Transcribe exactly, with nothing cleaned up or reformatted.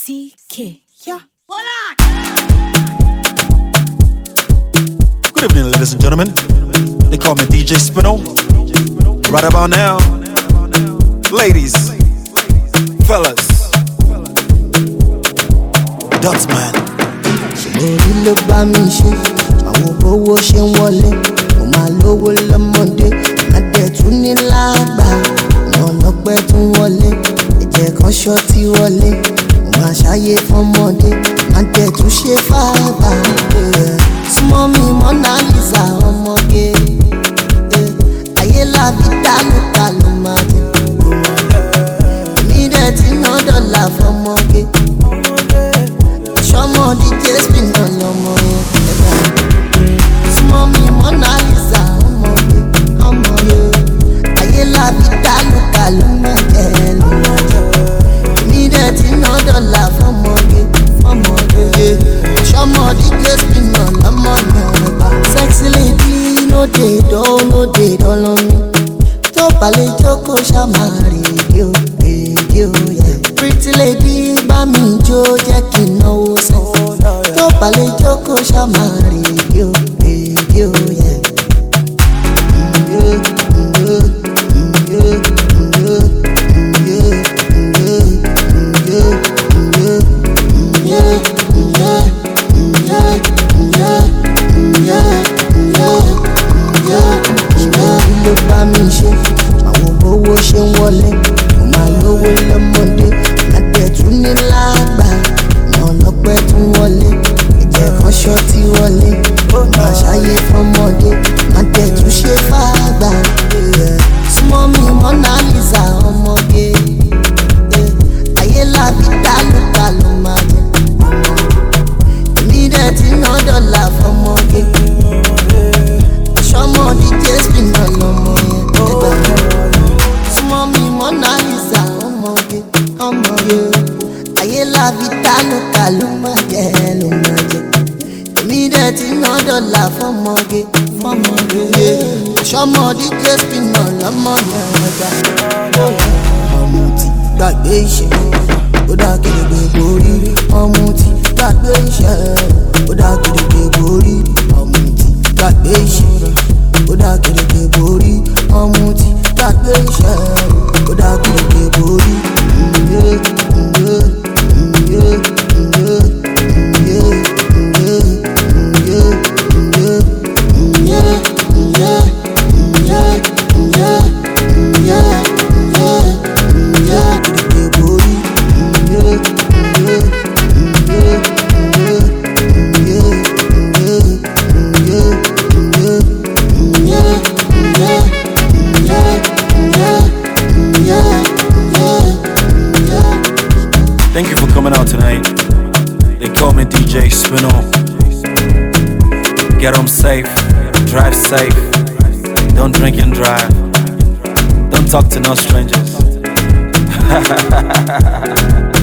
C K. Yeah. Good evening, ladies and gentlemen. They call me D J Spino. Right about now, ladies, fellas, Dutchman. Orí ló bá mi ṣe, àwọn bówó ṣe ń wọlé, mo máa lówó lọ́mọdé, adẹ̀tún ní lágbà, àwọn ọlọ́pẹ́ tún wọlé, ẹ̀jẹ̀ kan ṣọ́ọ̀tì wọlé, mo máa ṣàyè fọ́mọdé, adẹ̀tún ṣe fàgbà. Súnmọ́ mi Mona Lisa ọmọge, ayé làbí dálùkà ló máa jẹ, èmi dẹ̀ ti ná dọ́là fọ́mọge. Ṣọmọ D J Spino lọmọ yẹn ẹ̀dá. Súnmọ́ mi Mona Lisa ọmọge, ọmọ yẹn. Ayé làbí dálùkà ló máa jẹ ló máa jẹ. Èmi dẹ̀ ti ná dọ́là fọ́mọge, fọ́mọge. Ṣọmọ D J Spino lọmọ yẹn ẹ̀dá. Sexy lady no dey dull, no dey dull on me. Tó balẹ̀ jókòó ṣàmárì èdè o, èdè o yẹ. Pretty lady bá mi jó jẹ́ kí n náwó sẹ́. Tó balẹ̀ jókòó ṣàmárì èdè o, èdè o yẹ. Ló bá mi ṣe, àwọn bówó ṣe ń wọlé, mo máa lówó lọ́mọdé, adẹ̀tún ní lágbà, àwọn ọlọ́pẹ́ tún wọlé, ẹ̀jẹ̀ kan ṣọ́ọ̀tì wọlé, mo máa ṣàyè fọ́mọdé, adẹ̀tún ṣe fàgbà. Súnmọ́ mi Mona Lisa ọmọge, ayé làbí dálùkà ló máa jẹ, èmi dẹ̀ ti ná dọ́là fọ́mọge. Ṣọmọ D J Spino lọmọ yẹn ẹ̀dá. Súnmọ́ mi Mona Lisa ọmọge, ọmọge. Ayé làbí dálùkà ló máa jẹ ló máa jẹ, èmi dẹ̀ ti ná dọ́là fọ́mọge, fọ́mọge. Ṣọmọ D J Spino lọmọ yẹn ẹ̀dá. Ọmọ tí gbàgbé iṣẹ́, ó dá kérégbé borí. Ọmọ tí gbàgbé iṣẹ́, ó dá kérégbé borí. Ọmọ tí gbàgbé iṣẹ́, ó dá kérégbé borí. Ọmọ tí gbàgbé iṣẹ́, ó dá kérégbé borí. Thank you for coming out tonight. They call me D J Spino. Get home safe, drive safe. Don't drink and drive. Don't talk to no strangers.